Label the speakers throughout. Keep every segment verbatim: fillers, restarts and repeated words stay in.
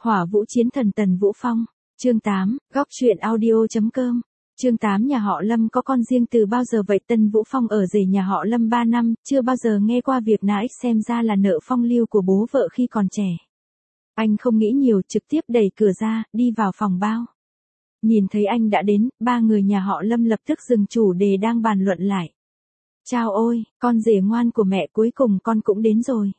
Speaker 1: Hỏa Vũ Chiến Thần Tần Vũ Phong, chương tám, góc truyện audio.com, chương tám nhà họ Lâm có con riêng từ bao giờ vậy? Tần Vũ Phong ở rể nhà họ Lâm ba năm, chưa bao giờ nghe qua việc nã ích, xem ra là nợ phong lưu của bố vợ khi còn trẻ. Anh không nghĩ nhiều, trực tiếp đẩy cửa ra, đi vào phòng bao. Nhìn thấy anh đã đến, ba người nhà họ Lâm lập tức dừng chủ đề đang bàn luận lại. Chao ôi, con rể ngoan của mẹ, cuối cùng con cũng đến rồi.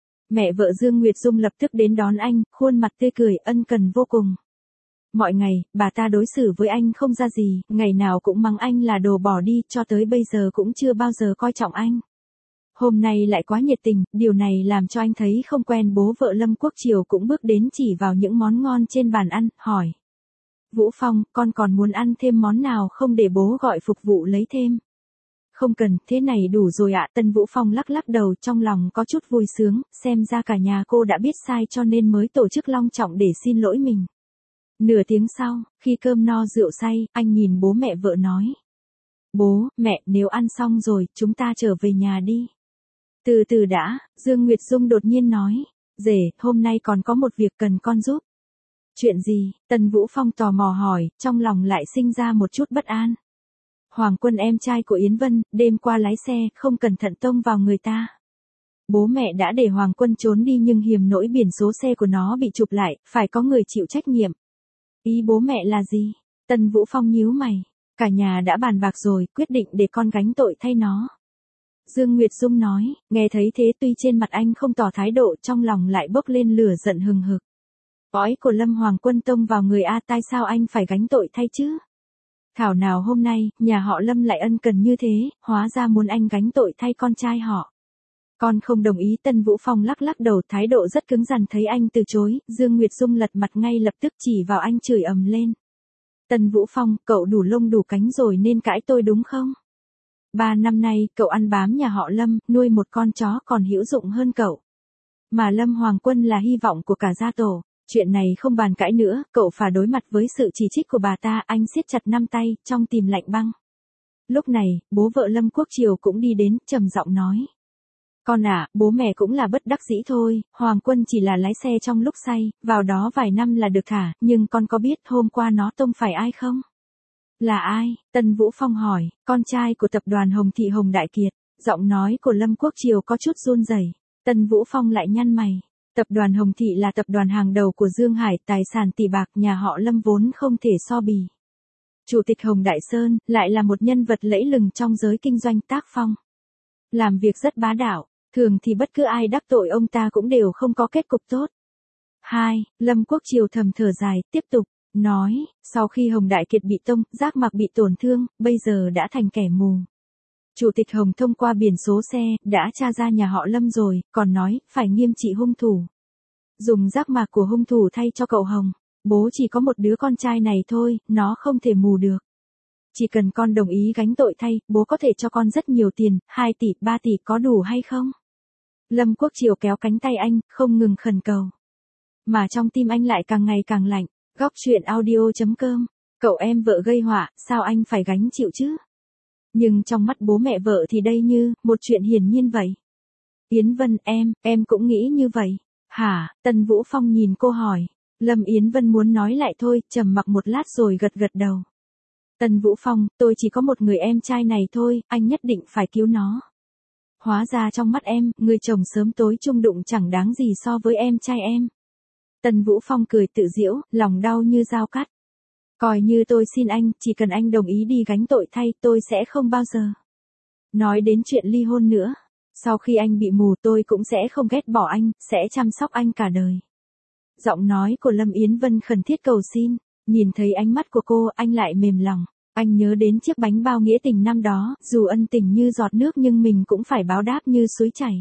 Speaker 1: Mẹ vợ Dương Nguyệt Dung lập tức đến đón anh, khuôn mặt tươi cười, ân cần vô cùng. Mọi ngày, bà ta đối xử với anh không ra gì, ngày nào cũng mắng anh là đồ bỏ đi, cho tới bây giờ cũng chưa bao giờ coi trọng anh. Hôm nay lại quá nhiệt tình, điều này làm cho anh thấy không quen. Bố vợ Lâm Quốc Triều cũng bước đến chỉ vào những món ngon trên bàn ăn, hỏi. Vũ Phong, con còn muốn ăn thêm món nào không để bố gọi phục vụ lấy thêm? Không cần, thế này đủ rồi ạ. Tân Vũ Phong lắc lắc đầu, trong lòng có chút vui sướng, xem ra cả nhà cô đã biết sai cho nên mới tổ chức long trọng để xin lỗi mình. Nửa tiếng sau, khi cơm no rượu say, anh nhìn bố mẹ vợ nói. Bố, mẹ, nếu ăn xong rồi, chúng ta trở về nhà đi. Từ từ đã, Dương Nguyệt Dung đột nhiên nói. Rể, hôm nay còn có một việc cần con giúp. Chuyện gì? Tần Vũ Phong tò mò hỏi, trong lòng lại sinh ra một chút bất an. Hoàng Quân em trai của Yến Vân, đêm qua lái xe, không cẩn thận tông vào người ta. Bố mẹ đã để Hoàng Quân trốn đi nhưng hiềm nỗi biển số xe của nó bị chụp lại, phải có người chịu trách nhiệm. Ý bố mẹ là gì? Tần Vũ Phong nhíu mày. Cả nhà đã bàn bạc rồi, quyết định để con gánh tội thay nó. Dương Nguyệt Dung nói, nghe thấy thế tuy trên mặt anh không tỏ thái độ, trong lòng lại bốc lên lửa giận hừng hực. Ói của Lâm Hoàng Quân tông vào người A, tại sao anh phải gánh tội thay chứ? Thảo nào hôm nay, nhà họ Lâm lại ân cần như thế, hóa ra muốn anh gánh tội thay con trai họ. Con không đồng ý. Tân Vũ Phong lắc lắc đầu, thái độ rất cứng rắn. Thấy anh từ chối, Dương Nguyệt Dung lật mặt ngay lập tức chỉ vào anh chửi ầm lên. Tân Vũ Phong, cậu đủ lông đủ cánh rồi nên cãi tôi đúng không? Ba năm nay, cậu ăn bám nhà họ Lâm, nuôi một con chó còn hữu dụng hơn cậu. Mà Lâm Hoàng Quân là hy vọng của cả gia tổ. Chuyện này không bàn cãi nữa, cậu phải đối mặt với sự chỉ trích của bà ta. Anh siết chặt năm tay, trong tim lạnh băng. Lúc này, bố vợ Lâm Quốc Triều cũng đi đến, trầm giọng nói. Con à, bố mẹ cũng là bất đắc dĩ thôi, Hoàng Quân chỉ là lái xe trong lúc say, vào đó vài năm là được thả, nhưng con có biết hôm qua nó tông phải ai không? Là ai? Tân Vũ Phong hỏi. Con trai của tập đoàn Hồng Thị Hồng Đại Kiệt. Giọng nói của Lâm Quốc Triều có chút run rẩy. Tân Vũ Phong lại nhăn mày. Tập đoàn Hồng Thị là tập đoàn hàng đầu của Dương Hải, tài sản tỷ bạc, nhà họ Lâm vốn không thể so bì. Chủ tịch Hồng Đại Sơn, lại là một nhân vật lẫy lừng trong giới kinh doanh tác phong. Làm việc rất bá đạo, thường thì bất cứ ai đắc tội ông ta cũng đều không có kết cục tốt. Hai, Lâm Quốc Triều thầm thở dài, tiếp tục, nói, sau khi Hồng Đại Kiệt bị tông, giác mạc bị tổn thương, bây giờ đã thành kẻ mù. Chủ tịch Hồng thông qua biển số xe, đã tra ra nhà họ Lâm rồi, còn nói, phải nghiêm trị hung thủ. Dùng giác mạc của hung thủ thay cho cậu Hồng. Bố chỉ có một đứa con trai này thôi, nó không thể mù được. Chỉ cần con đồng ý gánh tội thay, bố có thể cho con rất nhiều tiền, hai tỷ, ba tỷ có đủ hay không? Lâm Quốc Triều kéo cánh tay anh, không ngừng khẩn cầu. Mà trong tim anh lại càng ngày càng lạnh. Góc truyện audio.com, cậu em vợ gây họa, sao anh phải gánh chịu chứ? Nhưng trong mắt bố mẹ vợ thì đây như, một chuyện hiển nhiên vậy. Yến Vân, em, em cũng nghĩ như vậy. Hả? Tần Vũ Phong nhìn cô hỏi. Lâm Yến Vân muốn nói lại thôi, trầm mặc một lát rồi gật gật đầu. Tần Vũ Phong, tôi chỉ có một người em trai này thôi, anh nhất định phải cứu nó. Hóa ra trong mắt em, người chồng sớm tối chung đụng chẳng đáng gì so với em trai em. Tần Vũ Phong cười tự giễu, lòng đau như dao cắt. Coi như tôi xin anh, chỉ cần anh đồng ý đi gánh tội thay, tôi sẽ không bao giờ nói đến chuyện ly hôn nữa. Sau khi anh bị mù tôi cũng sẽ không ghét bỏ anh, sẽ chăm sóc anh cả đời. Giọng nói của Lâm Yến Vân khẩn thiết cầu xin, nhìn thấy ánh mắt của cô, anh lại mềm lòng. Anh nhớ đến chiếc bánh bao nghĩa tình năm đó, dù ân tình như giọt nước nhưng mình cũng phải báo đáp như suối chảy.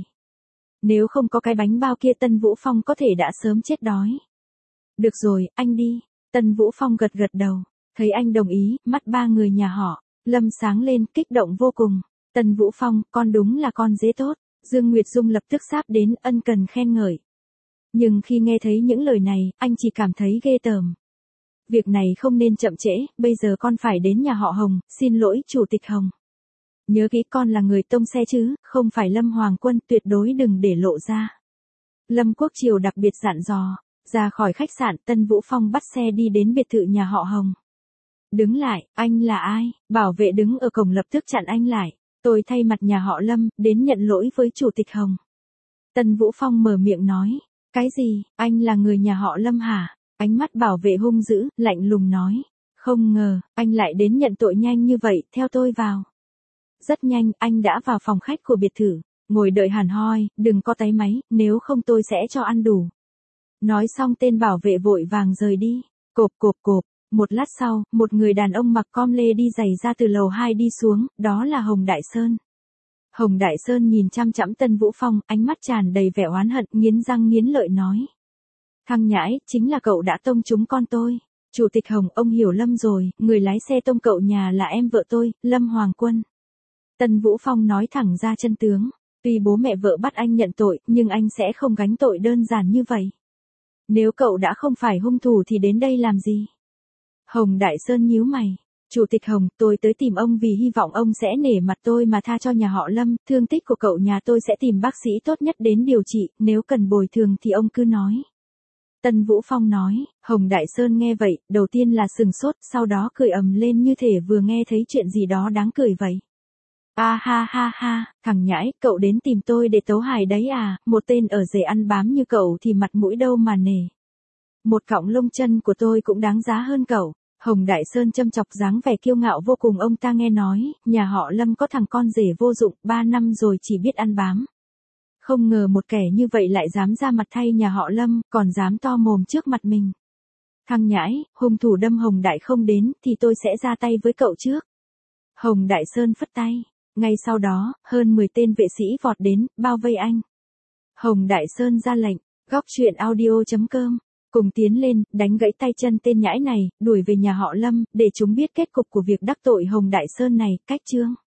Speaker 1: Nếu không có cái bánh bao kia Tân Vũ Phong có thể đã sớm chết đói. Được rồi, anh đi. Tân Vũ Phong gật gật đầu. Thấy anh đồng ý, mắt ba người nhà họ Lâm sáng lên, kích động vô cùng. Tân Vũ Phong, con đúng là con dễ tốt. Dương Nguyệt Dung lập tức sáp đến, ân cần khen ngợi. Nhưng khi nghe thấy những lời này, anh chỉ cảm thấy ghê tởm. Việc này không nên chậm trễ, bây giờ con phải đến nhà họ Hồng, xin lỗi Chủ tịch Hồng. Nhớ kỹ con là người tông xe chứ, không phải Lâm Hoàng Quân, tuyệt đối đừng để lộ ra. Lâm Quốc Triều đặc biệt dặn dò. Ra khỏi khách sạn, Tân Vũ Phong bắt xe đi đến biệt thự nhà họ Hồng. Đứng lại, anh là ai? Bảo vệ đứng ở cổng lập tức chặn anh lại. Tôi thay mặt nhà họ Lâm, đến nhận lỗi với Chủ tịch Hồng. Tân Vũ Phong mở miệng nói. Cái gì, anh là người nhà họ Lâm hả? Ánh mắt bảo vệ hung dữ, lạnh lùng nói. Không ngờ, anh lại đến nhận tội nhanh như vậy, theo tôi vào. Rất nhanh, anh đã vào phòng khách của biệt thự. Ngồi đợi hẳn hoi, đừng có táy máy, nếu không tôi sẽ cho ăn đủ. Nói xong tên bảo vệ vội vàng rời đi. Cộp cộp cộp, một lát sau, một người đàn ông mặc com lê đi giày ra từ lầu hai đi xuống, đó là Hồng Đại Sơn. Hồng Đại Sơn nhìn chăm chăm Tân Vũ Phong, ánh mắt tràn đầy vẻ oán hận, nghiến răng nghiến lợi nói. Thằng nhãi, chính là cậu đã tông trúng con tôi. Chủ tịch Hồng, ông hiểu lầm rồi, người lái xe tông cậu nhà là em vợ tôi, Lâm Hoàng Quân. Tân Vũ Phong nói thẳng ra chân tướng. Tuy bố mẹ vợ bắt anh nhận tội, nhưng anh sẽ không gánh tội đơn giản như vậy. Nếu cậu đã không phải hung thủ thì đến đây làm gì? Hồng Đại Sơn nhíu mày. Chủ tịch Hồng, tôi tới tìm ông vì hy vọng ông sẽ nể mặt tôi mà tha cho nhà họ Lâm, thương tích của cậu nhà tôi sẽ tìm bác sĩ tốt nhất đến điều trị, nếu cần bồi thường thì ông cứ nói. Tân Vũ Phong nói. Hồng Đại Sơn nghe vậy, đầu tiên là sừng sốt, sau đó cười ầm lên như thể vừa nghe thấy chuyện gì đó đáng cười vậy. A ha ha ha, thằng nhãi, cậu đến tìm tôi để tấu hài đấy à, một tên ở rể ăn bám như cậu thì mặt mũi đâu mà nể. Một cọng lông chân của tôi cũng đáng giá hơn cậu. Hồng Đại Sơn châm chọc dáng vẻ kiêu ngạo vô cùng, ông ta nghe nói, nhà họ Lâm có thằng con rể vô dụng, ba năm rồi chỉ biết ăn bám. Không ngờ một kẻ như vậy lại dám ra mặt thay nhà họ Lâm, còn dám to mồm trước mặt mình. Thằng nhãi, hung thủ đâm Hồng Đại không đến, thì tôi sẽ ra tay với cậu trước. Hồng Đại Sơn phất tay. Ngay sau đó, hơn mười tên vệ sĩ vọt đến, bao vây anh. Hồng Đại Sơn ra lệnh, góc truyện audio chấm com. Cùng tiến lên, đánh gãy tay chân tên nhãi này, đuổi về nhà họ Lâm, để chúng biết kết cục của việc đắc tội Hồng Đại Sơn này, cách chương.